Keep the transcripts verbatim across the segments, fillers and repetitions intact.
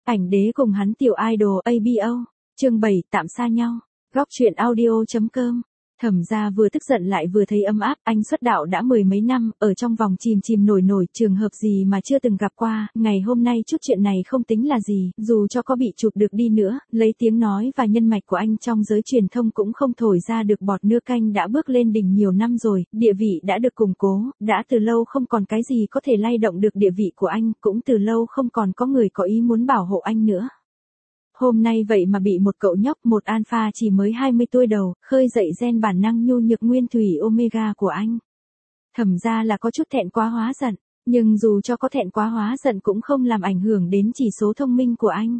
Ảnh đế cùng hắn tiểu idol a bê o. Chương bảy, tạm xa nhau. Góc truyện audio.com. Thẩm gia vừa tức giận lại vừa thấy ấm áp, anh xuất đạo đã mười mấy năm, ở trong vòng chìm chìm nổi nổi, trường hợp gì mà chưa từng gặp qua, ngày hôm nay chút chuyện này không tính là gì, dù cho có bị chụp được đi nữa, lấy tiếng nói và nhân mạch của anh trong giới truyền thông cũng không thổi ra được bọt nước. Canh đã bước lên đỉnh nhiều năm rồi, địa vị đã được củng cố, đã từ lâu không còn cái gì có thể lay động được địa vị của anh, cũng từ lâu không còn có người có ý muốn bảo hộ anh nữa. Hôm nay vậy mà bị một cậu nhóc, một alpha chỉ mới hai mươi tuổi đầu, khơi dậy gen bản năng nhu nhược nguyên thủy omega của anh. Thẩm ra là có chút thẹn quá hóa giận, nhưng dù cho có thẹn quá hóa giận cũng không làm ảnh hưởng đến chỉ số thông minh của anh.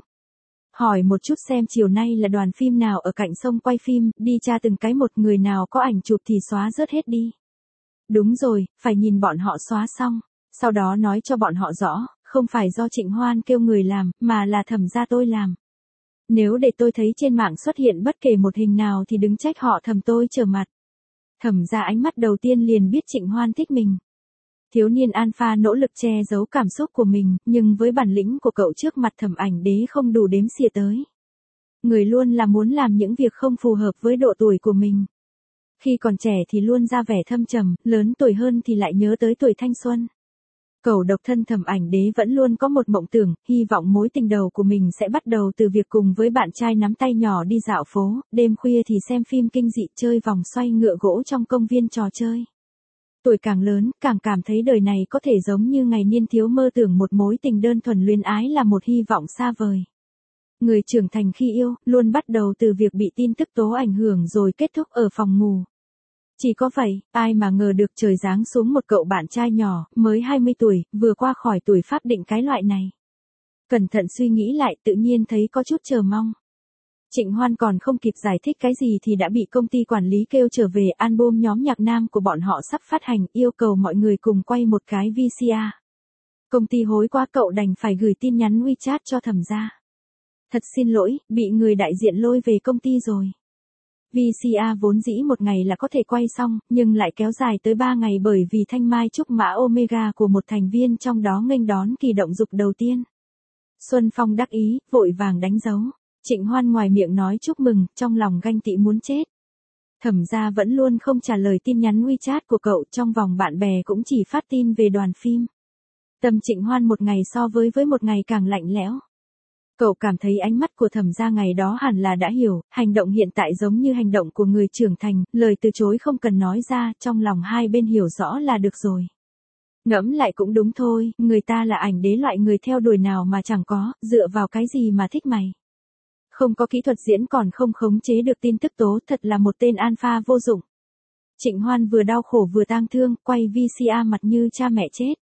Hỏi một chút xem chiều nay là đoàn phim nào ở cạnh sông quay phim, đi tra từng cái một, người nào có ảnh chụp thì xóa rớt hết đi. Đúng rồi, phải nhìn bọn họ xóa xong, sau đó nói cho bọn họ rõ, không phải do Trịnh Hoan kêu người làm, mà là Thẩm ra tôi làm. Nếu để tôi thấy trên mạng xuất hiện bất kể một hình nào thì đứng trách họ Thẩm tôi trở mặt. Thẩm ra ánh mắt đầu tiên liền biết Trịnh Hoan thích mình. Thiếu niên alpha nỗ lực che giấu cảm xúc của mình, nhưng với bản lĩnh của cậu trước mặt Thẩm Ảnh Đế không đủ đếm xỉa tới. Người luôn là muốn làm những việc không phù hợp với độ tuổi của mình. Khi còn trẻ thì luôn ra vẻ thâm trầm, lớn tuổi hơn thì lại nhớ tới tuổi thanh xuân. Cậu độc thân Thẩm Ảnh Đế vẫn luôn có một mộng tưởng, hy vọng mối tình đầu của mình sẽ bắt đầu từ việc cùng với bạn trai nắm tay nhỏ đi dạo phố, đêm khuya thì xem phim kinh dị, chơi vòng xoay ngựa gỗ trong công viên trò chơi. Tuổi càng lớn, càng cảm thấy đời này có thể giống như ngày niên thiếu mơ tưởng một mối tình đơn thuần luyến ái là một hy vọng xa vời. Người trưởng thành khi yêu, luôn bắt đầu từ việc bị tin tức tố ảnh hưởng rồi kết thúc ở phòng ngủ. Chỉ có vậy, ai mà ngờ được trời giáng xuống một cậu bạn trai nhỏ, mới hai mươi tuổi, vừa qua khỏi tuổi pháp định cái loại này. Cẩn thận suy nghĩ lại tự nhiên thấy có chút chờ mong. Trịnh Hoan còn không kịp giải thích cái gì thì đã bị công ty quản lý kêu trở về, album nhóm nhạc nam của bọn họ sắp phát hành, yêu cầu mọi người cùng quay một cái vê xê a. Công ty hối quá, cậu đành phải gửi tin nhắn WeChat cho Thẩm gia. Thật xin lỗi, bị người đại diện lôi về công ty rồi. vê xê a vốn dĩ một ngày là có thể quay xong, nhưng lại kéo dài tới ba ngày bởi vì thanh mai trúc mã omega của một thành viên trong đó nghênh đón kỳ động dục đầu tiên. Xuân Phong đắc ý, vội vàng đánh dấu. Trịnh Hoan ngoài miệng nói chúc mừng, trong lòng ganh tị muốn chết. Thẩm gia vẫn luôn không trả lời tin nhắn WeChat của cậu, trong vòng bạn bè cũng chỉ phát tin về đoàn phim. Tâm Trịnh Hoan một ngày so với với một ngày càng lạnh lẽo. Cậu cảm thấy ánh mắt của Thẩm gia ngày đó hẳn là đã hiểu, hành động hiện tại giống như hành động của người trưởng thành, lời từ chối không cần nói ra, trong lòng hai bên hiểu rõ là được rồi. Ngẫm lại cũng đúng thôi, người ta là Ảnh Đế, loại người theo đuổi nào mà chẳng có, dựa vào cái gì mà thích mày. Không có kỹ thuật diễn còn không khống chế được tin tức tố, thật là một tên alpha vô dụng. Trịnh Hoan vừa đau khổ vừa tang thương, quay vê xê a mặt như cha mẹ chết.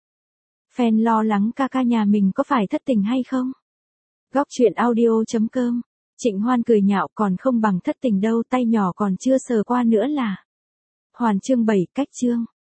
Fan lo lắng ca ca nhà mình có phải thất tình hay không? Góc truyện audio.com. Trịnh Hoan cười nhạo, còn không bằng thất tình đâu, tay nhỏ còn chưa sờ qua nữa là. Hoàn chương bảy, cách chương.